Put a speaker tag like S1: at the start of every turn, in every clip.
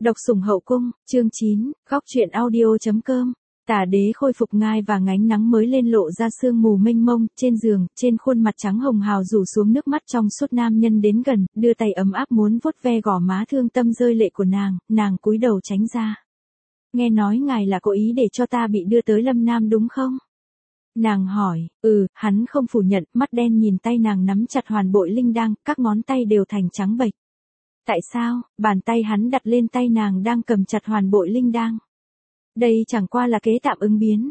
S1: Độc sủng hậu cung, chương 9, góc truyện audio.com. Tả đế khôi phục ngai và ngánh nắng mới lên lộ ra sương mù mênh mông, trên giường, trên khuôn mặt trắng hồng hào rủ xuống nước mắt trong suốt. Nam nhân đến gần, đưa tay ấm áp muốn vuốt ve gò má thương tâm rơi lệ của nàng cúi đầu tránh ra. Nghe nói ngài là cố ý để cho ta bị đưa tới Lâm Nam đúng không? Nàng hỏi, hắn không phủ nhận, mắt đen nhìn tay nàng nắm chặt hoàn bội linh đăng, các ngón tay đều thành trắng bệch. Tại sao? Bàn tay hắn đặt lên tay nàng đang cầm chặt hoàn bội linh đăng. Đây chẳng qua là kế tạm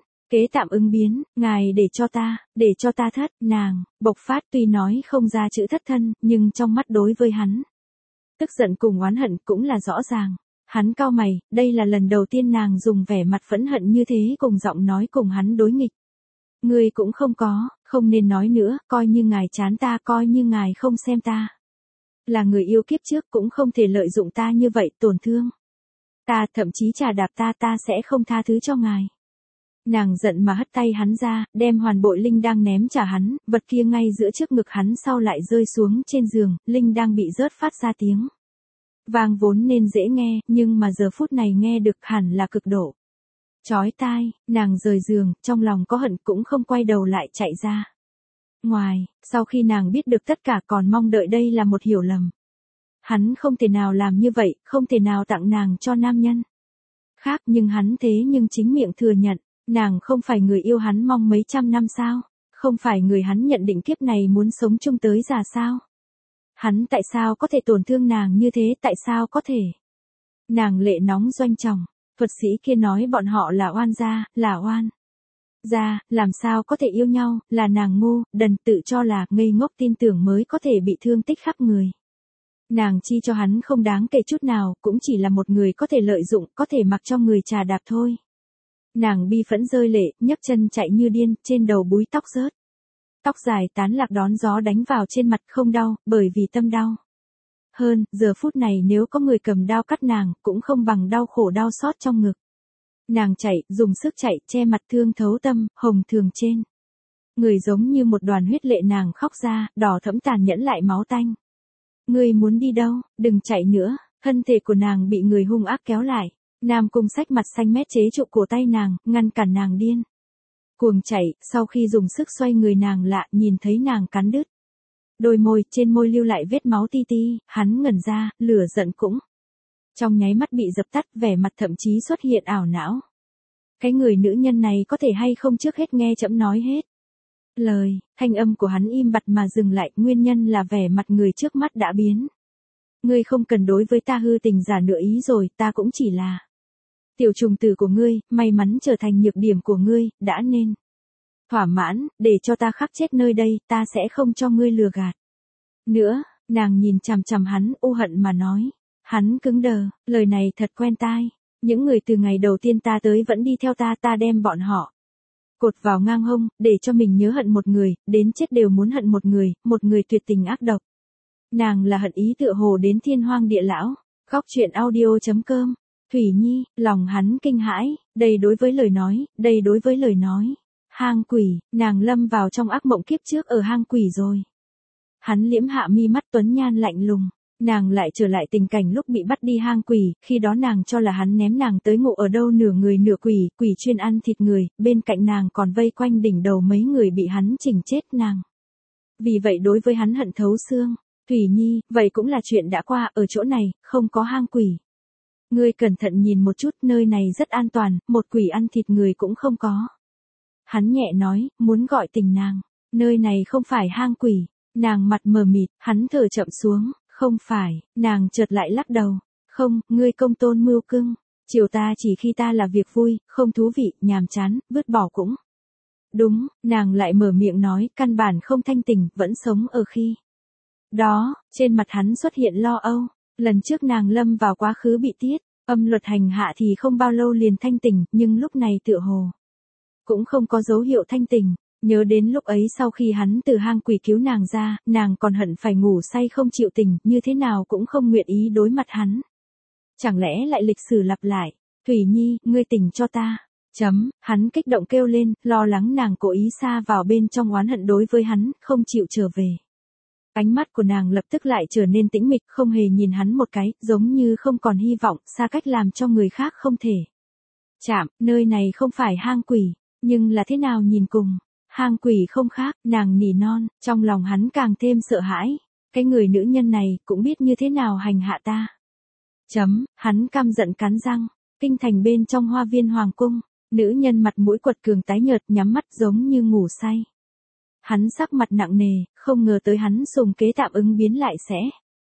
S1: ứng biến, ngài để cho ta thất, nàng, bộc phát tuy nói không ra chữ thất thân, nhưng trong mắt đối với hắn. Tức giận cùng oán hận cũng là rõ ràng. Hắn cau mày, đây là lần đầu tiên nàng dùng vẻ mặt phẫn hận như thế cùng giọng nói cùng hắn đối nghịch. Ngươi cũng không nên nói nữa, coi như ngài chán ta, coi như ngài không xem ta. Là người yêu kiếp trước cũng không thể lợi dụng ta như vậy, tổn thương ta, thậm chí trà đạp ta sẽ không tha thứ cho ngài. Nàng giận mà hất tay hắn ra, đem hoàn bội linh đang ném trả hắn, vật kia ngay giữa trước ngực hắn sau lại rơi xuống trên giường, linh đang bị rớt phát ra tiếng vang vốn nên dễ nghe, nhưng mà giờ phút này nghe được hẳn là cực độ chói tai. Nàng rời giường, trong lòng có hận cũng không quay đầu lại chạy ra ngoài. Sau khi nàng biết được tất cả còn mong đợi đây là một hiểu lầm. Hắn không thể nào làm như vậy, không thể nào tặng nàng cho nam nhân khác, nhưng hắn nhưng chính miệng thừa nhận, nàng không phải người yêu hắn mong mấy trăm năm sao? Không phải người hắn nhận định kiếp này muốn sống chung tới già sao? Hắn tại sao có thể tổn thương nàng như thế, tại sao có thể? Nàng lệ nóng doanh trọng, thuật sĩ kia nói bọn họ là oan gia, là oan gia, làm sao có thể yêu nhau, là nàng ngu, đần, tự cho là ngây ngốc tin tưởng mới có thể bị thương tích khắp người. Nàng chi cho hắn không đáng kể chút nào, cũng chỉ là một người có thể lợi dụng, có thể mặc cho người trà đạp thôi. Nàng bi phẫn rơi lệ, nhấc chân chạy như điên, trên đầu búi tóc rớt. Tóc dài tán lạc đón gió đánh vào trên mặt, không đau, bởi vì tâm đau. Hơn, giờ phút này nếu có người cầm đao cắt nàng, cũng không bằng đau khổ đau xót trong ngực. Nàng chạy, dùng sức chạy, che mặt thương thấu tâm, hồng thường trên người giống như một đoàn huyết lệ. Nàng khóc ra, đỏ thẫm tàn nhẫn lại máu tanh. Ngươi muốn đi đâu, đừng chạy nữa. Thân thể của nàng bị người hung ác kéo lại. Nam Cung Sách mặt xanh mét chế trụ cổ tay nàng, ngăn cản nàng điên cuồng chạy. Sau khi dùng sức xoay người nàng lạ, nhìn thấy nàng cắn đứt đôi môi, trên môi lưu lại vết máu ti ti, hắn ngẩn ra, lửa giận cũng trong nháy mắt bị dập tắt, vẻ mặt thậm chí xuất hiện ảo não. Cái người nữ nhân này có thể hay không trước hết nghe trẫm nói hết lời. Thanh âm của hắn im bặt mà dừng lại, nguyên nhân là vẻ mặt người trước mắt đã biến. Ngươi không cần đối với ta hư tình giả nửa ý rồi, ta cũng chỉ là tiểu trùng tử của ngươi, may mắn trở thành nhược điểm của ngươi, đã nên thỏa mãn, để cho ta khắc chết nơi đây, ta sẽ không cho ngươi lừa gạt nữa. Nàng nhìn chằm chằm hắn, u hận mà nói. Hắn cứng đờ, lời này thật quen tai. Những người từ ngày đầu tiên ta tới vẫn đi theo ta đem bọn họ cột vào ngang hông, để cho mình nhớ hận một người, đến chết đều muốn hận một người tuyệt tình ác độc. Nàng là hận ý tựa hồ đến thiên hoang địa lão. Góc truyện audio.com. Thủy Nhi, lòng hắn kinh hãi, đây đối với lời nói. Hang quỷ, nàng lâm vào trong ác mộng kiếp trước ở hang quỷ rồi. Hắn liễm hạ mi mắt tuấn nhan lạnh lùng. Nàng lại trở lại tình cảnh lúc bị bắt đi hang quỷ, khi đó nàng cho là hắn ném nàng tới ngộ ở đâu nửa người nửa quỷ, quỷ chuyên ăn thịt người, bên cạnh nàng còn vây quanh đỉnh đầu mấy người bị hắn chỉnh chết nàng. Vì vậy đối với hắn hận thấu xương. Thủy Nhi, vậy cũng là chuyện đã qua, ở chỗ này, không có hang quỷ. Ngươi cẩn thận nhìn một chút, nơi này rất an toàn, một quỷ ăn thịt người cũng không có. Hắn nhẹ nói, muốn gọi tỉnh nàng. Nơi này không phải hang quỷ. Nàng mặt mờ mịt, hắn thở chậm xuống. Không phải, nàng chợt lại lắc đầu. Không, ngươi công tôn mưu cưng. Chiều ta chỉ khi ta là việc vui, không thú vị, nhàm chán, vứt bỏ cũng đúng. Nàng lại mở miệng nói, căn bản không thanh tình, vẫn sống ở khi đó. Trên mặt hắn xuất hiện lo âu. Lần trước nàng lâm vào quá khứ bị tiết âm luật hành hạ thì không bao lâu liền thanh tình, nhưng lúc này tựa hồ cũng không có dấu hiệu thanh tình. Nhớ đến lúc ấy sau khi hắn từ hang quỷ cứu nàng ra, nàng còn hận phải ngủ say không chịu tình, như thế nào cũng không nguyện ý đối mặt hắn. Chẳng lẽ lại lịch sử lặp lại? Thủy Nhi, ngươi tỉnh cho ta. Hắn kích động kêu lên, lo lắng nàng cố ý sa vào bên trong oán hận đối với hắn, không chịu trở về. Ánh mắt của nàng lập tức lại trở nên tĩnh mịch, không hề nhìn hắn một cái, giống như không còn hy vọng, xa cách làm cho người khác không thể chạm, nơi này không phải hang quỷ, nhưng là thế nào nhìn cùng, hang quỷ không khác, nàng nỉ non, trong lòng hắn càng thêm sợ hãi, cái người nữ nhân này cũng biết như thế nào hành hạ ta. Hắn căm giận cắn răng, kinh thành bên trong hoa viên hoàng cung, nữ nhân mặt mũi quật cường tái nhợt nhắm mắt giống như ngủ say. Hắn sắc mặt nặng nề, không ngờ tới hắn sùng kế tạm ứng biến lại sẽ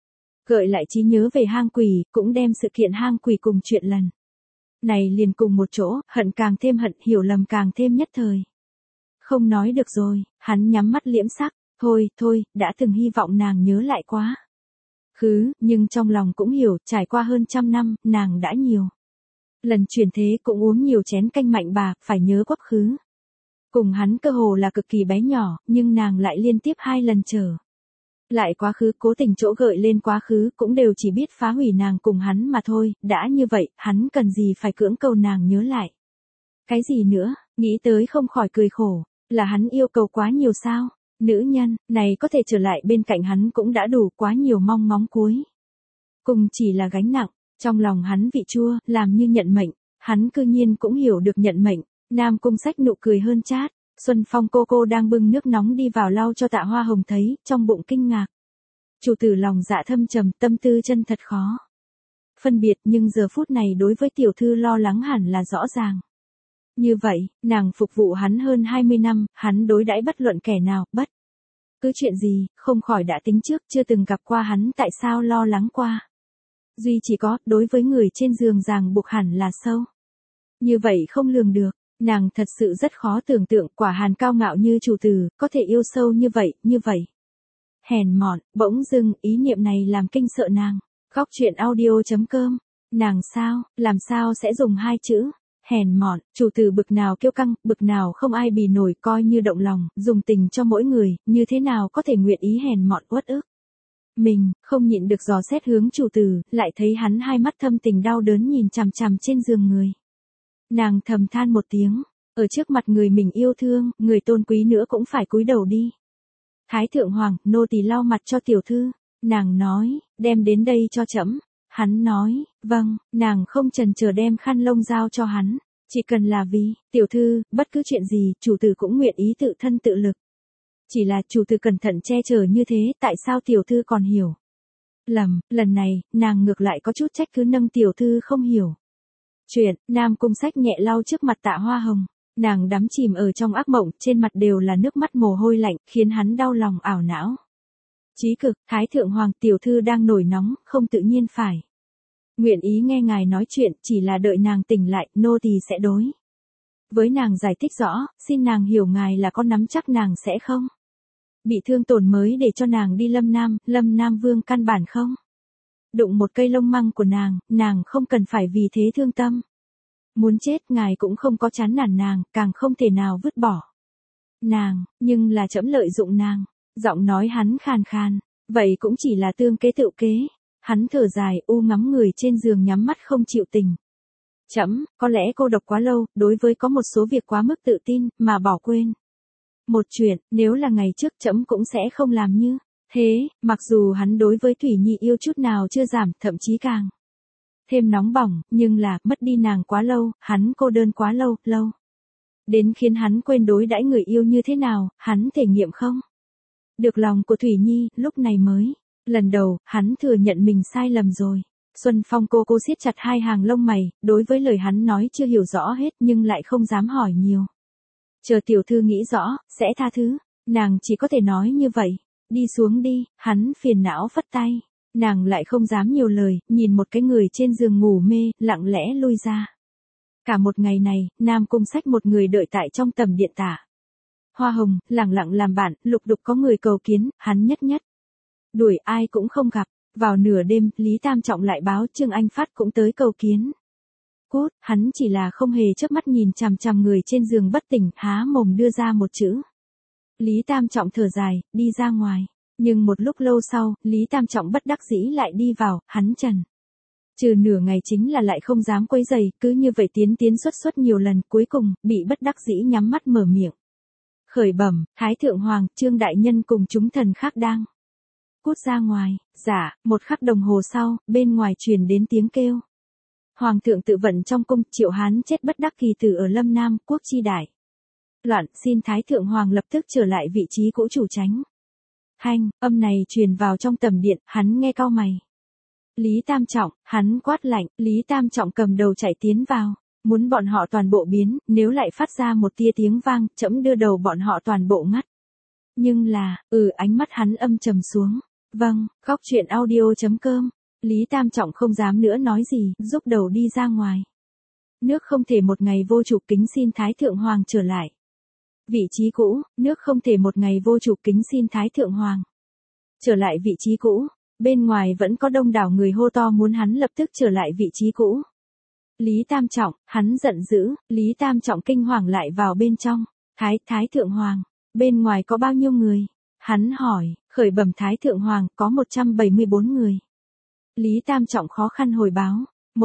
S1: gợi lại trí nhớ về hang quỷ, cũng đem sự kiện hang quỷ cùng chuyện lần này liền cùng một chỗ, hận càng thêm hận, hiểu lầm càng thêm nhất thời. Không nói được rồi, hắn nhắm mắt liễm sắc, thôi, đã từng hy vọng nàng nhớ lại quá khứ, nhưng trong lòng cũng hiểu, trải qua hơn 100 năm, nàng đã nhiều lần chuyển thế cũng uống nhiều chén canh mạnh bà, phải nhớ quá khứ. Cùng hắn cơ hồ là cực kỳ bé nhỏ, nhưng nàng lại liên tiếp 2 lần trở lại quá khứ, cố tình chỗ gợi lên quá khứ, cũng đều chỉ biết phá hủy nàng cùng hắn mà thôi, đã như vậy, hắn cần gì phải cưỡng cầu nàng nhớ lại. Cái gì nữa, nghĩ tới không khỏi cười khổ, là hắn yêu cầu quá nhiều sao, nữ nhân, này có thể trở lại bên cạnh hắn cũng đã đủ, quá nhiều mong ngóng cuối cùng chỉ là gánh nặng, trong lòng hắn vị chua, làm như nhận mệnh, hắn cư nhiên cũng hiểu được nhận mệnh. Nam Cung Sách nụ cười hơn chát, Xuân Phong cô đang bưng nước nóng đi vào lau cho Tạ Hoa Hồng thấy, trong bụng kinh ngạc. Chủ tử lòng dạ thâm trầm, tâm tư chân thật khó phân biệt, nhưng giờ phút này đối với tiểu thư lo lắng hẳn là rõ ràng. Như vậy, nàng phục vụ hắn hơn 20 năm, hắn đối đãi bất luận kẻ nào, bất cứ chuyện gì, không khỏi đã tính trước, chưa từng gặp qua hắn tại sao lo lắng qua. Duy chỉ có, đối với người trên giường ràng buộc hẳn là sâu. Như vậy không lường được. Nàng thật sự rất khó tưởng tượng Quả Hàn cao ngạo như chủ tử, có thể yêu sâu như vậy. Hèn mọn, bỗng dưng, ý niệm này làm kinh sợ nàng. Góc truyện audio.com. Nàng sao, làm sao sẽ dùng 2 chữ. Hèn mọn, chủ tử bực nào kiêu căng, bực nào không ai bì nổi, coi như động lòng, dùng tình cho mỗi người, như thế nào có thể nguyện ý hèn mọn uất ức. Mình, không nhịn được dò xét hướng chủ tử, lại thấy hắn hai mắt thâm tình đau đớn nhìn chằm chằm trên giường người. Nàng thầm than một tiếng, ở trước mặt người mình yêu thương, người tôn quý nữa cũng phải cúi đầu đi. Thái thượng hoàng, nô tỳ lau mặt cho tiểu thư, nàng nói, đem đến đây cho trẫm. Hắn nói, vâng, nàng không chần chờ đem khăn lông giao cho hắn, chỉ cần là vì, tiểu thư, bất cứ chuyện gì, chủ tử cũng nguyện ý tự thân tự lực. Chỉ là chủ tử cẩn thận che chở như thế, tại sao tiểu thư còn hiểu lầm, lần này, nàng ngược lại có chút trách cứ nâng tiểu thư không hiểu. Chuyện, Nam Cung Sách nhẹ lau trước mặt Tạ Hoa Hồng, nàng đắm chìm ở trong ác mộng, trên mặt đều là nước mắt mồ hôi lạnh, khiến hắn đau lòng ảo não. Chí cực, Thái thượng hoàng, tiểu thư đang nổi nóng, không tự nhiên phải nguyện ý nghe ngài nói chuyện, chỉ là đợi nàng tỉnh lại, nô tỳ sẽ đối với nàng giải thích rõ, xin nàng hiểu ngài là có nắm chắc nàng sẽ không bị thương tổn mới để cho nàng đi Lâm Nam Vương căn bản không đụng một cây lông măng của nàng không cần phải vì thế thương tâm. Muốn chết, ngài cũng không có chán nản nàng, càng không thể nào vứt bỏ nàng, nhưng là trẫm lợi dụng nàng. Giọng nói hắn khàn khàn, vậy cũng chỉ là tương kế tự kế. Hắn thở dài, ngắm người trên giường nhắm mắt không chịu tình. Trẫm, có lẽ cô độc quá lâu, đối với có một số việc quá mức tự tin, mà bỏ quên một chuyện, nếu là ngày trước trẫm cũng sẽ không làm như thế. Mặc dù hắn đối với Thủy Nhi yêu chút nào chưa giảm, thậm chí càng thêm nóng bỏng, nhưng là, mất đi nàng quá lâu, hắn cô đơn quá lâu đến khiến hắn quên đối đãi người yêu như thế nào, hắn thể nghiệm không được lòng của Thủy Nhi, lúc này mới lần đầu, hắn thừa nhận mình sai lầm rồi. Xuân Phong cô siết chặt hai hàng lông mày, đối với lời hắn nói chưa hiểu rõ hết, nhưng lại không dám hỏi nhiều. Chờ tiểu thư nghĩ rõ, sẽ tha thứ. Nàng chỉ có thể nói như vậy. Đi xuống đi, hắn phiền não phất tay. Nàng lại không dám nhiều lời, nhìn một cái người trên giường ngủ mê, lặng lẽ lui ra. Cả một ngày này, Nam Cung Sách một người đợi tại trong tầm điện Tạ Hoa Hồng, lặng lặng làm bạn, lục đục có người cầu kiến, hắn nhất đuổi ai cũng không gặp. Vào nửa đêm, Lý Tam Trọng lại báo Trương Anh Phát cũng tới cầu kiến. Cút, hắn chỉ là không hề chớp mắt nhìn chằm chằm người trên giường bất tỉnh, há mồm đưa ra một chữ. Lý Tam Trọng thở dài, đi ra ngoài. Nhưng một lúc lâu sau, Lý Tam Trọng bất đắc dĩ lại đi vào, hắn trần trừ nửa ngày chính là lại không dám quấy rầy, cứ như vậy tiến xuất nhiều lần, cuối cùng, bị bất đắc dĩ nhắm mắt mở miệng. Khởi bẩm, Thái Thượng Hoàng, Trương Đại Nhân cùng chúng thần khác đang cút ra ngoài. Dạ, một khắc đồng hồ sau, bên ngoài truyền đến tiếng kêu. Hoàng thượng tự vận trong cung, Triệu Hán chết bất đắc kỳ tử ở Lâm Nam, quốc chi đại loạn, xin Thái Thượng Hoàng lập tức trở lại vị trí cũ chủ tránh. Hanh, âm này truyền vào trong tầm điện, hắn nghe cau mày. Lý Tam Trọng, hắn quát lạnh, Lý Tam Trọng cầm đầu chạy tiến vào, muốn bọn họ toàn bộ biến, nếu lại phát ra một tia tiếng vang, trẫm đưa đầu bọn họ toàn bộ ngắt. Nhưng là, ánh mắt hắn âm trầm xuống. Vâng, góc truyện audio.com. Lý Tam Trọng không dám nữa nói gì, rúc đầu đi ra ngoài. Nước không thể một ngày vô chủ, kính xin Thái Thượng Hoàng trở lại vị trí cũ, nước không thể một ngày vô chủ, kính xin Thái Thượng Hoàng trở lại vị trí cũ. Bên ngoài vẫn có đông đảo người hô to muốn hắn lập tức trở lại vị trí cũ. Lý Tam Trọng, hắn giận dữ, Lý Tam Trọng kinh hoàng lại vào bên trong. Thái Thượng Hoàng, bên ngoài có bao nhiêu người? Hắn hỏi, khởi bẩm Thái Thượng Hoàng, có 174 người. Lý Tam Trọng khó khăn hồi báo,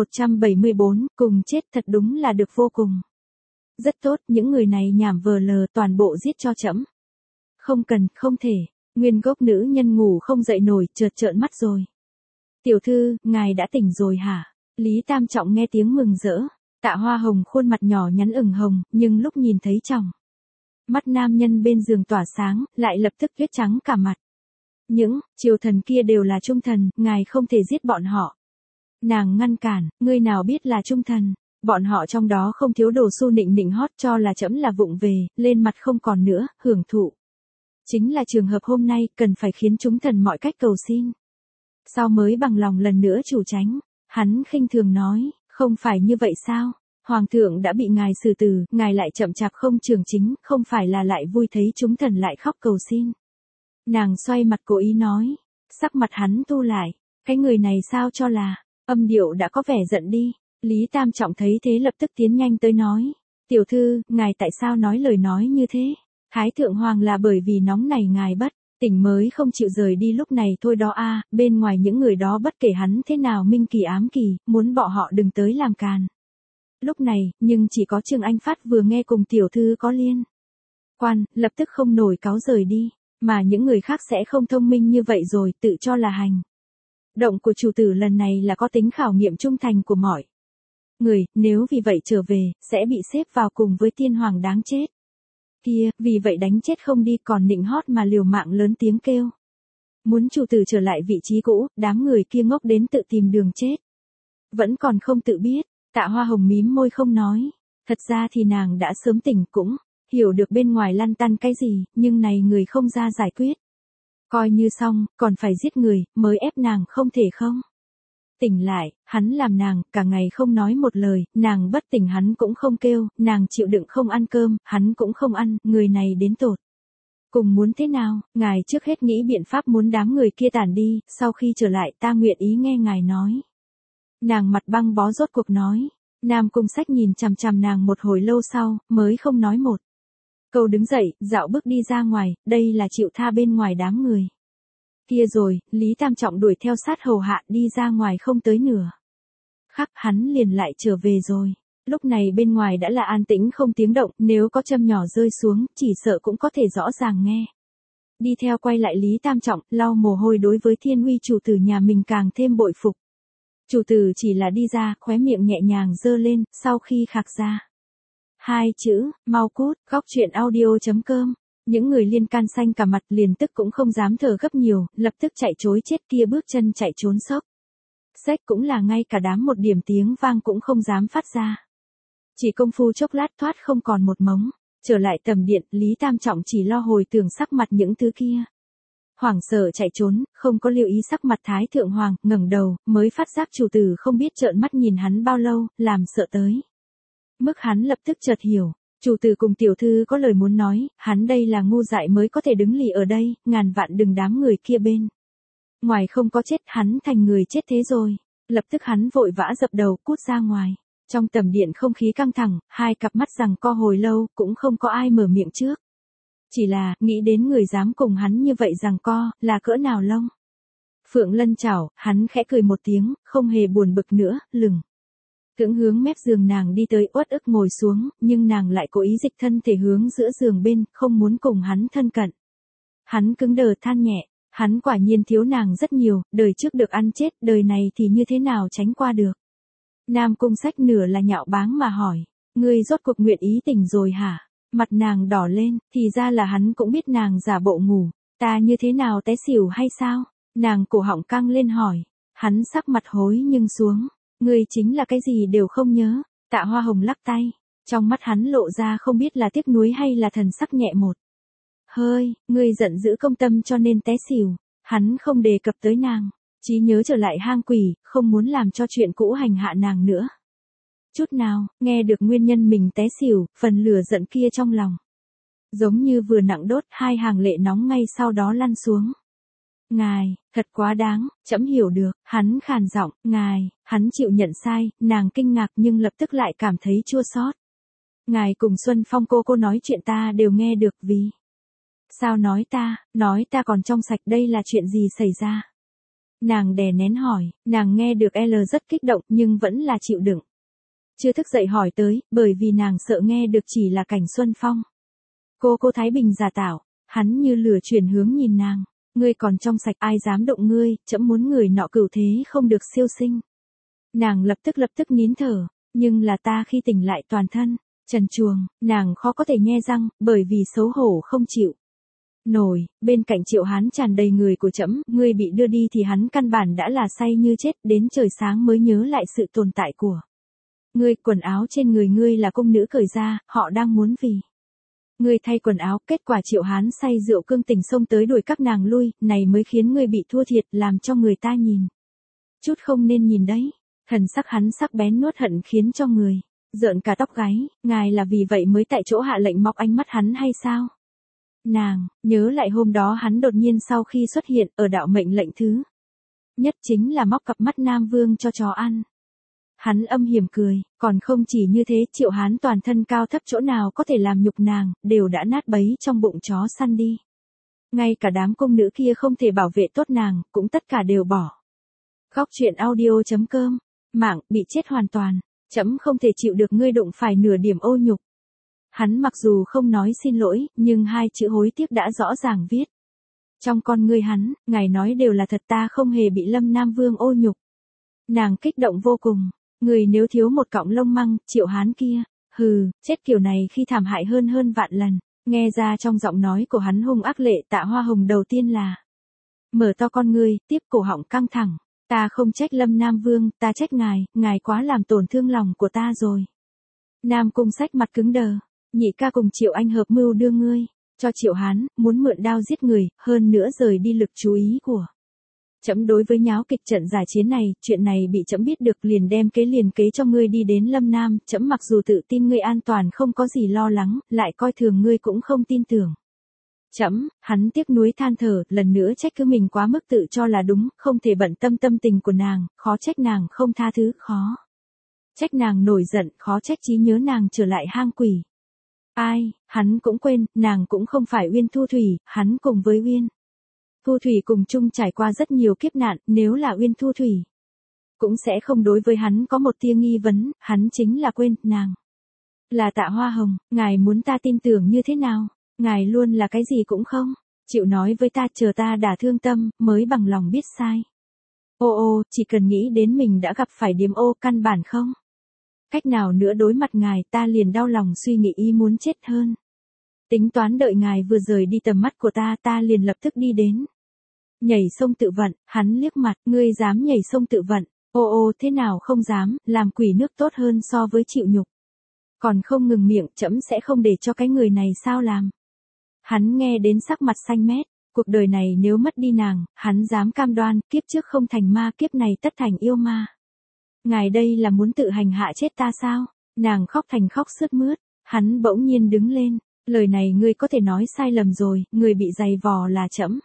S1: 174, cùng chết thật đúng là được vô cùng. Rất tốt, những người này nhảm vờ lờ toàn bộ giết cho trẫm. Không cần, không thể. Nguyên gốc nữ nhân ngủ không dậy nổi, chợt trợn mắt rồi. Tiểu thư, ngài đã tỉnh rồi hả? Lý Tam Trọng nghe tiếng mừng rỡ. Tạ Hoa Hồng khuôn mặt nhỏ nhắn ửng hồng, nhưng lúc nhìn thấy chồng, mắt nam nhân bên giường tỏa sáng, lại lập tức huyết trắng cả mặt. Những triều thần kia đều là trung thần, ngài không thể giết bọn họ. Nàng ngăn cản, ngươi nào biết là trung thần, bọn họ trong đó không thiếu đồ xu nịnh nịnh hót cho là trẫm là vụng về, lên mặt không còn nữa, hưởng thụ. Chính là trường hợp hôm nay, cần phải khiến chúng thần mọi cách cầu xin. Sao mới bằng lòng lần nữa chủ tránh? Hắn khinh thường nói, không phải như vậy sao? Hoàng thượng đã bị ngài xử tử, ngài lại chậm chạp không trường chính, không phải là lại vui thấy chúng thần lại khóc cầu xin. Nàng xoay mặt cố ý nói, sắc mặt hắn tu lại, cái người này sao cho là, âm điệu đã có vẻ giận đi. Lý Tam Trọng thấy thế lập tức tiến nhanh tới nói, tiểu thư, ngài tại sao nói lời nói như thế? Thái Thượng Hoàng là bởi vì nóng này ngài bất tỉnh mới không chịu rời đi lúc này thôi đó a. Bên ngoài những người đó bất kể hắn thế nào minh kỳ ám kỳ, muốn bỏ họ đừng tới làm càn. Lúc này, nhưng chỉ có Trương Anh Phát vừa nghe cùng tiểu thư có liên quan, lập tức không nổi cáu rời đi, mà những người khác sẽ không thông minh như vậy rồi, tự cho là hành động của chủ tử lần này là có tính khảo nghiệm trung thành của mọi người, nếu vì vậy trở về, sẽ bị xếp vào cùng với tiên hoàng đáng chết. Kia, vì vậy đánh chết không đi còn nịnh hót mà liều mạng lớn tiếng kêu. Muốn chủ tử trở lại vị trí cũ, đám người kia ngốc đến tự tìm đường chết. Vẫn còn không tự biết, Tạ Hoa Hồng mím môi không nói. Thật ra thì nàng đã sớm tỉnh cũng, hiểu được bên ngoài lăn tăn cái gì, nhưng này người không ra giải quyết. Coi như xong, còn phải giết người, mới ép nàng không thể không. Tỉnh lại, hắn làm nàng, cả ngày không nói một lời, nàng bất tỉnh hắn cũng không kêu, nàng chịu đựng không ăn cơm, hắn cũng không ăn, người này đến tột cùng muốn thế nào, ngài trước hết nghĩ biện pháp muốn đám người kia tản đi, sau khi trở lại ta nguyện ý nghe ngài nói. Nàng mặt băng bó rốt cuộc nói, Nam Cung Sách nhìn chằm chằm nàng một hồi lâu sau, mới không nói một câu đứng dậy, dạo bước đi ra ngoài, đây là chịu tha bên ngoài đám người. Kia rồi, Lý Tam Trọng đuổi theo sát hầu hạ đi ra ngoài không tới nửa khắc hắn liền lại trở về rồi. Lúc này bên ngoài đã là an tĩnh không tiếng động, nếu có châm nhỏ rơi xuống, chỉ sợ cũng có thể rõ ràng nghe. Đi theo quay lại Lý Tam Trọng, lau mồ hôi đối với Thiên Uy chủ tử nhà mình càng thêm bội phục. Chủ tử chỉ là đi ra, khóe miệng nhẹ nhàng giơ lên, sau khi khạc ra hai chữ, mau cút, góc truyện audio.com. Những người liên can xanh cả mặt liền tức cũng không dám thở gấp nhiều, lập tức chạy trối chết kia bước chân chạy trốn sốc. Sách cũng là ngay cả đám một điểm tiếng vang cũng không dám phát ra. Chỉ công phu chốc lát thoát không còn một mống, trở lại tầm điện, Lý Tam Trọng chỉ lo hồi tưởng sắc mặt những thứ kia. Hoảng sợ chạy trốn, không có lưu ý sắc mặt Thái Thượng Hoàng, ngẩng đầu, mới phát giác chủ tử không biết trợn mắt nhìn hắn bao lâu, làm sợ tới. Mức hắn lập tức chợt hiểu. Chủ tử cùng tiểu thư có lời muốn nói, hắn đây là ngu dại mới có thể đứng lì ở đây, ngàn vạn đừng đám người kia bên ngoài không có chết, hắn thành người chết thế rồi. Lập tức hắn vội vã dập đầu cút ra ngoài. Trong tầm điện không khí căng thẳng, hai cặp mắt giằng co hồi lâu, cũng không có ai mở miệng trước. Chỉ là, nghĩ đến người dám cùng hắn như vậy giằng co, là cỡ nào lông. Phượng Lân chảo, hắn khẽ cười một tiếng, không hề buồn bực nữa, lừng cưỡng hướng mép giường nàng đi tới, uất ức ngồi xuống, nhưng nàng lại cố ý dịch thân thể hướng giữa giường bên, không muốn cùng hắn thân cận. Hắn cứng đờ than nhẹ, Hắn quả nhiên thiếu nàng rất nhiều, đời trước được ăn chết, đời này thì như thế nào tránh qua được. Nam Cung Sách nửa là nhạo báng mà hỏi, ngươi rốt cuộc nguyện ý tỉnh rồi hả? Mặt nàng đỏ lên, thì ra là hắn cũng biết nàng giả bộ ngủ, ta như thế nào té xỉu hay sao? Nàng cổ họng căng lên hỏi, hắn sắc mặt hối nhưng xuống, ngươi chính là cái gì đều không nhớ. Tạ Hoa Hồng lắc tay, trong mắt hắn lộ ra không biết là tiếc nuối hay là thần sắc nhẹ một hơi, ngươi giận dữ công tâm cho nên té xỉu. Hắn không đề cập tới nàng, trí nhớ trở lại hang quỷ, không muốn làm cho chuyện cũ hành hạ nàng nữa. Chút nào, nghe được nguyên nhân mình té xỉu, phần lửa giận kia trong lòng. Giống như vừa nặng đốt, hai hàng lệ nóng ngay sau đó lăn xuống. Ngài, thật quá đáng, trẫm hiểu được, hắn khàn giọng, ngài, hắn chịu nhận sai, nàng kinh ngạc nhưng lập tức lại cảm thấy chua xót. Ngài cùng Xuân Phong cô nói chuyện ta đều nghe được vì. Sao nói ta còn trong sạch đây là chuyện gì xảy ra? Nàng đè nén hỏi, nàng nghe được L rất kích động nhưng vẫn là chịu đựng. Chưa thức dậy hỏi tới, bởi vì nàng sợ nghe được chỉ là cảnh Xuân Phong. Cô Thái Bình giả tạo, hắn như lửa chuyển hướng nhìn nàng, ngươi còn trong sạch ai dám động ngươi, trẫm muốn người nọ cửu thế không được siêu sinh. Nàng lập tức nín thở, nhưng là ta khi tỉnh lại toàn thân, trần truồng, nàng khó có thể nhe răng, bởi vì xấu hổ không chịu nổi, bên cạnh Triệu Hán tràn đầy người của trẫm, ngươi bị đưa đi thì hắn căn bản đã là say như chết, đến trời sáng mới nhớ lại sự tồn tại của ngươi. Quần áo trên người ngươi là cung nữ cởi ra, họ đang muốn vì ngươi thay quần áo, kết quả Triệu Hán say rượu cương tình xông tới đuổi các nàng lui, này mới khiến ngươi bị thua thiệt, làm cho người ta nhìn chút không nên nhìn đấy. Thần sắc hắn sắc bén nuốt hận khiến cho người rợn cả tóc gáy, ngài là vì vậy mới tại chỗ hạ lệnh móc ánh mắt hắn hay sao? Nàng, nhớ lại hôm đó hắn đột nhiên sau khi xuất hiện ở đạo mệnh lệnh thứ nhất chính là móc cặp mắt Nam Vương cho chó ăn. Hắn âm hiểm cười, còn không chỉ như thế, Triệu Hán toàn thân cao thấp chỗ nào có thể làm nhục nàng, đều đã nát bấy trong bụng chó săn đi. Ngay cả đám cung nữ kia không thể bảo vệ tốt nàng, cũng tất cả đều bỏ. Khóc chuyện audio.com, mạng, bị chết hoàn toàn, trẫm không thể chịu được ngươi đụng phải nửa điểm ô nhục. Hắn mặc dù không nói xin lỗi, nhưng hai chữ hối tiếc đã rõ ràng viết trong con ngươi hắn, ngài nói đều là thật, ta không hề bị Lâm Nam Vương ô nhục. Nàng kích động vô cùng, người nếu thiếu một cọng lông măng, Triệu Hán kia, hừ, chết kiểu này khi thảm hại hơn vạn lần. Nghe ra trong giọng nói của hắn hung ác lệ. Tạ Hoa Hồng đầu tiên là mở to con ngươi, tiếp cổ họng căng thẳng, ta không trách Lâm Nam Vương, ta trách ngài quá làm tổn thương lòng của ta rồi. Nam Cung Sách mặt cứng đờ, nhị ca cùng Triệu Anh hợp mưu đưa ngươi cho Triệu Hán, muốn mượn đao giết người, hơn nữa rời đi lực chú ý của trẫm. Đối với nháo kịch trận giải chiến này, chuyện này bị trẫm biết được liền đem kế cho ngươi đi đến Lâm Nam, trẫm mặc dù tự tin ngươi an toàn không có gì lo lắng, lại coi thường ngươi cũng không tin tưởng trẫm. Hắn tiếc nuối than thở, lần nữa trách cứ mình quá mức tự cho là đúng, không thể bận tâm tâm tình của nàng, khó trách nàng không tha thứ, khó trách nàng nổi giận, khó trách trí nhớ nàng trở lại hang quỷ. Ai, hắn cũng quên, nàng cũng không phải Uyên Thu Thủy, hắn cùng với Uyên Thu Thủy cùng chung trải qua rất nhiều kiếp nạn, nếu là Uyên Thu Thủy cũng sẽ không đối với hắn có một tia nghi vấn, hắn chính là quên, nàng là Tạ Hoa Hồng, ngài muốn ta tin tưởng như thế nào? Ngài luôn là cái gì cũng không chịu nói với ta, chờ ta đả thương tâm, mới bằng lòng biết sai. Ô, chỉ cần nghĩ đến mình đã gặp phải điếm ô, căn bản không cách nào nữa đối mặt ngài, ta liền đau lòng suy nghĩ ý muốn chết hơn. Tính toán đợi ngài vừa rời đi tầm mắt của ta liền lập tức đi đến nhảy sông tự vận. Hắn liếc mặt, ngươi dám nhảy sông tự vận? Ô, thế nào không dám, làm quỷ nước tốt hơn so với chịu nhục. Còn không ngừng miệng, trẫm sẽ không để cho cái người này sao làm. Hắn nghe đến sắc mặt xanh mét, cuộc đời này nếu mất đi nàng, hắn dám cam đoan, kiếp trước không thành ma, kiếp này tất thành yêu ma. Ngài đây là muốn tự hành hạ chết ta sao? Nàng khóc thành khóc sướt mướt, hắn bỗng nhiên đứng lên, lời này ngươi có thể nói sai lầm rồi, người bị giày vò là trẫm.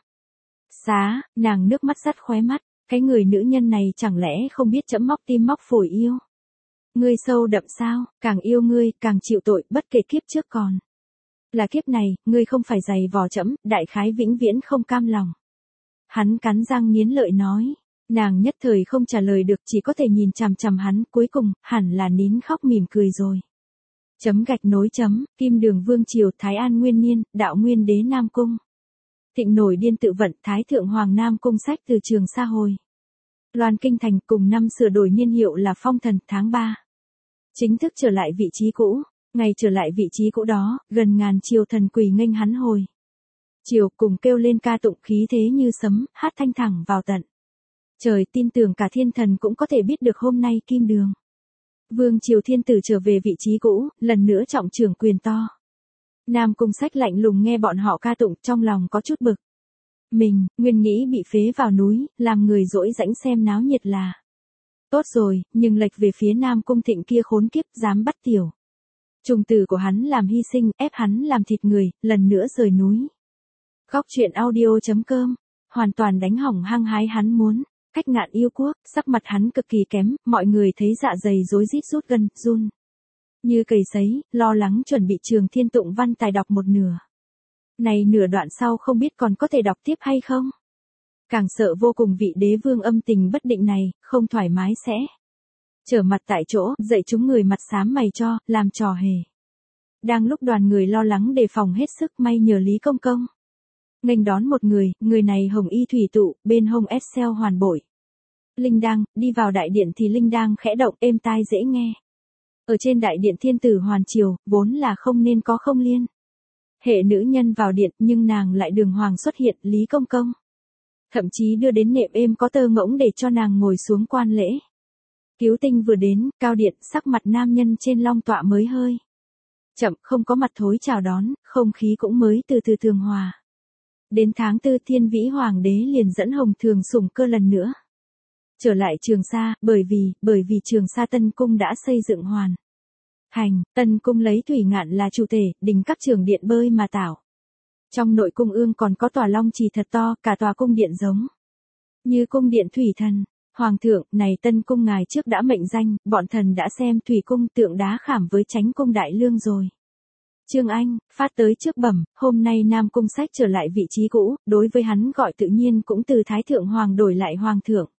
S1: Nàng nước mắt dắt khóe mắt, cái người nữ nhân này chẳng lẽ không biết trẫm móc tim móc phổi yêu. Ngươi sâu đậm sao, càng yêu ngươi, càng chịu tội, bất kể kiếp trước còn là kiếp này, ngươi không phải giày vò trẫm, đại khái vĩnh viễn không cam lòng. Hắn cắn răng nghiến lợi nói, nàng nhất thời không trả lời được, chỉ có thể nhìn chằm chằm hắn, cuối cùng, hẳn là nín khóc mỉm cười rồi. _, Kim Đường Vương Triều, Thái An Nguyên Niên, Đạo Nguyên Đế Nam Cung. Thịnh nổi điên tự vận, Thái thượng hoàng Nam Cung Sách từ Trường Sa hồi Loan kinh thành, cùng năm sửa đổi niên hiệu là Phong Thần, tháng 3. Chính thức trở lại vị trí cũ. Ngày trở lại vị trí cũ đó, gần ngàn triều thần quỳ nghênh hắn hồi chiều, cùng kêu lên ca tụng, khí thế như sấm, hát thanh thẳng vào tận trời. Tin tưởng cả thiên thần cũng có thể biết được hôm nay Kim Đường Vương triều thiên tử trở về vị trí cũ, lần nữa trọng trưởng quyền to. Nam Cung Sách lạnh lùng nghe bọn họ ca tụng, trong lòng có chút bực mình, nguyên nghĩ bị phế vào núi, làm người dỗi rãnh xem náo nhiệt là tốt rồi, nhưng lệch về phía Nam Cung Thịnh kia khốn kiếp, dám bắt tiểu trùng tử của hắn làm hy sinh, ép hắn làm thịt người, lần nữa rời núi. Góc truyện audio.com, hoàn toàn đánh hỏng hăng hái hắn muốn cách ngạn yêu quốc. Sắc mặt hắn cực kỳ kém, mọi người thấy dạ dày rối rít rút gân, run như cầy sấy, lo lắng chuẩn bị Trường Thiên tụng văn tài đọc một nửa. Này nửa đoạn sau không biết còn có thể đọc tiếp hay không. Càng sợ vô cùng vị đế vương âm tình bất định này, không thoải mái sẽ trở mặt tại chỗ, dạy chúng người mặt xám mày cho, làm trò hề. Đang lúc đoàn người lo lắng đề phòng hết sức, may nhờ Lý Công Công nghênh đón một người này hồng y thủy tụ, bên hông Excel hoàn bội linh đang, đi vào đại điện thì linh đang khẽ động, êm tai dễ nghe. Ở trên đại điện thiên tử hoàn triều, vốn là không nên có không liên hệ nữ nhân vào điện, nhưng nàng lại đường hoàng xuất hiện. Lý Công Công thậm chí đưa đến nệm êm có tơ ngỗng để cho nàng ngồi xuống quan lễ. Cứu tinh vừa đến, cao điện, sắc mặt nam nhân trên long tọa mới hơi chậm, không có mặt thối chào đón, không khí cũng mới từ từ tường hòa. Đến tháng 4 Thiên Vĩ Hoàng đế liền dẫn Hồng Thường Sủng Cơ lần nữa trở lại Trường Sa, bởi vì Trường Sa Tân Cung đã xây dựng hoàn thành. Tân Cung lấy Thủy Ngạn là chủ thể, đình các trường điện bơi mà tạo. Trong nội cung ương còn có tòa long trì thật to, cả tòa cung điện giống như cung điện thủy thần. Hoàng thượng, này Tân Cung ngài trước đã mệnh danh, bọn thần đã xem thủy cung tượng đá khảm với Chánh Cung Đại Lương rồi. Trương Anh, phát tới trước bẩm, hôm nay Nam Cung Sách trở lại vị trí cũ, đối với hắn gọi tự nhiên cũng từ Thái Thượng Hoàng đổi lại Hoàng thượng.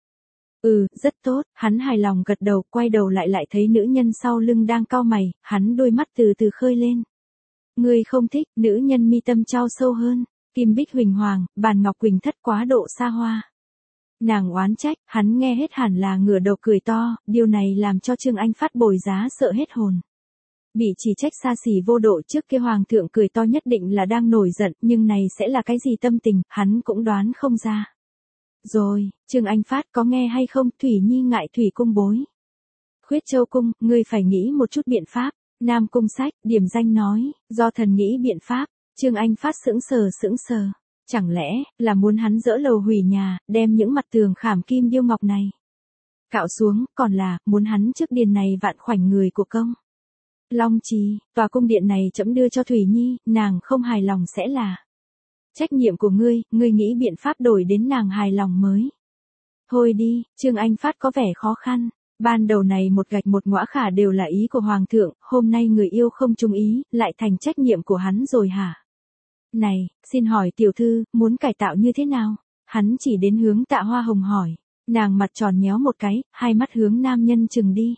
S1: Rất tốt, hắn hài lòng gật đầu, quay đầu lại thấy nữ nhân sau lưng đang cau mày, hắn đôi mắt từ từ khơi lên. Ngươi không thích, nữ nhân mi tâm trao sâu hơn, Kim Bích Huỳnh Hoàng, Bàn Ngọc Quỳnh Thất quá độ xa hoa. Nàng oán trách, hắn nghe hết hẳn là ngửa đầu cười to, điều này làm cho Trương Anh Phát bồi giá sợ hết hồn. Bị chỉ trách xa xỉ vô độ, trước kia hoàng thượng cười to nhất định là đang nổi giận, nhưng này sẽ là cái gì tâm tình, hắn cũng đoán không ra. Rồi, Trương Anh Phát có nghe hay không, Thủy Nhi ngại Thủy Cung bối. Khuyết Châu Cung, ngươi phải nghĩ một chút biện pháp. Nam Cung Sách, điểm danh nói, do thần nghĩ biện pháp. Trương Anh Phát sững sờ. Chẳng lẽ, là muốn hắn dỡ lầu hủy nhà, đem những mặt tường khảm kim điêu ngọc này cạo xuống, còn là, muốn hắn trước điền này vạn khoảnh người của công. Long Trì, tòa cung điện này trẫm đưa cho Thủy Nhi, nàng không hài lòng sẽ là trách nhiệm của ngươi nghĩ biện pháp đổi đến nàng hài lòng mới. Thôi đi, Trương Anh Phát có vẻ khó khăn. Ban đầu này một gạch một ngõa khả đều là ý của Hoàng thượng, hôm nay người yêu không trung ý, lại thành trách nhiệm của hắn rồi hả? Này, xin hỏi tiểu thư, muốn cải tạo như thế nào? Hắn chỉ đến hướng Tạ Hoa Hồng hỏi. Nàng mặt tròn nhéo một cái, hai mắt hướng nam nhân chừng đi.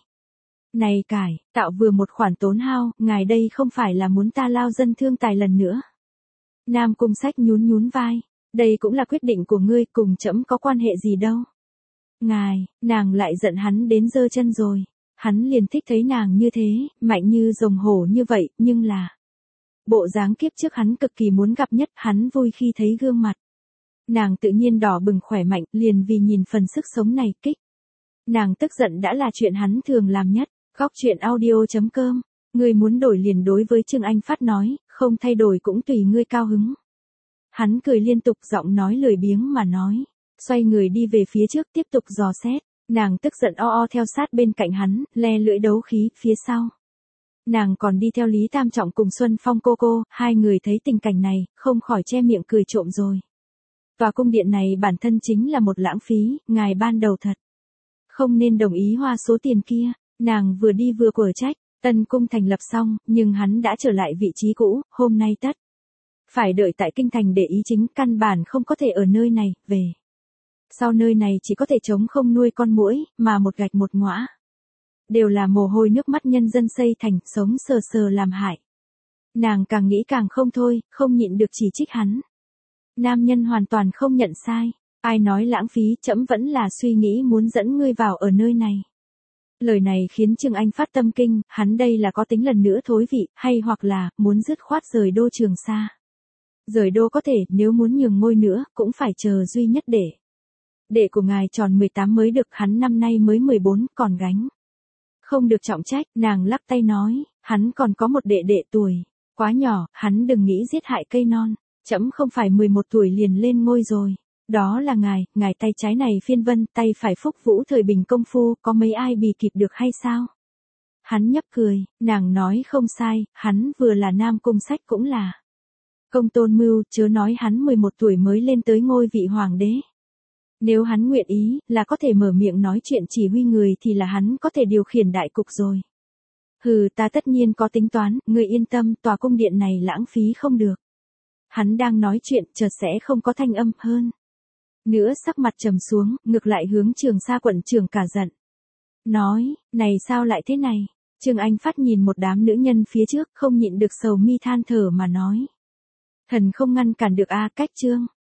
S1: Này cải, tạo vừa một khoản tốn hao, ngài đây không phải là muốn ta lao dân thương tài lần nữa. Nam Cung Sách nhún vai. Đây cũng là quyết định của ngươi, cùng trẫm có quan hệ gì đâu. Ngài, nàng lại giận hắn đến giơ chân rồi. Hắn liền thích thấy nàng như thế, mạnh như rồng hổ như vậy, nhưng là bộ dáng kiếp trước hắn cực kỳ muốn gặp nhất, hắn vui khi thấy gương mặt nàng tự nhiên đỏ bừng khỏe mạnh, liền vì nhìn phần sức sống này kích. Nàng tức giận đã là chuyện hắn thường làm nhất. Góc truyện audio.com, ngươi muốn đổi liền đối với Trương Anh Phát nói, không thay đổi cũng tùy ngươi cao hứng. Hắn cười liên tục, giọng nói lười biếng mà nói, xoay người đi về phía trước tiếp tục dò xét. Nàng tức giận o theo sát bên cạnh hắn, le lưỡi đấu khí, phía sau. Nàng còn đi theo Lý Tam Trọng cùng Xuân Phong cô, hai người thấy tình cảnh này, không khỏi che miệng cười trộm rồi. Tòa cung điện này bản thân chính là một lãng phí, ngài ban đầu thật không nên đồng ý hoa số tiền kia. Nàng vừa đi vừa quở trách, Tân Cung thành lập xong, nhưng hắn đã trở lại vị trí cũ, hôm nay tất phải đợi tại kinh thành để ý chính, căn bản không có thể ở nơi này, về sau nơi này chỉ có thể trống không nuôi con muỗi, mà một gạch một ngõa đều là mồ hôi nước mắt nhân dân xây thành, sống sờ sờ làm hại. Nàng càng nghĩ càng không thôi, không nhịn được chỉ trích hắn. Nam nhân hoàn toàn không nhận sai. Ai nói lãng phí, trẫm vẫn là suy nghĩ muốn dẫn ngươi vào ở nơi này. Lời này khiến Trương Anh phát tâm kinh, hắn đây là có tính lần nữa thối vị, hay hoặc là, muốn dứt khoát rời đô Trường Sa. Rời đô có thể, nếu muốn nhường ngôi nữa, cũng phải chờ duy nhất đệ. Đệ của ngài tròn 18 mới được, hắn năm nay mới 14, còn gánh. Không được trọng trách, nàng lắc tay nói, hắn còn có một đệ đệ tuổi. Quá nhỏ, hắn đừng nghĩ giết hại cây non. Trẫm không phải 11 tuổi liền lên ngôi rồi. Đó là ngài tay trái này phiên vân, tay phải phúc vũ thời bình công phu, có mấy ai bì kịp được hay sao? Hắn nhấp cười, nàng nói không sai, hắn vừa là Nam Cung Sách cũng là công tôn mưu, chớ nói hắn 11 tuổi mới lên tới ngôi vị hoàng đế. Nếu hắn nguyện ý, là có thể mở miệng nói chuyện chỉ huy người thì là hắn có thể điều khiển đại cục rồi. Hừ, ta tất nhiên có tính toán, ngươi yên tâm, tòa cung điện này lãng phí không được. Hắn đang nói chuyện, chợt sẽ không có thanh âm hơn. Nữa sắc mặt trầm xuống, ngược lại hướng Trường Sa quận trưởng cả giận. Nói, này sao lại thế này? Trương Anh Phát nhìn một đám nữ nhân phía trước, không nhịn được sầu mi than thở mà nói. Thần không ngăn cản được a, cách Trương.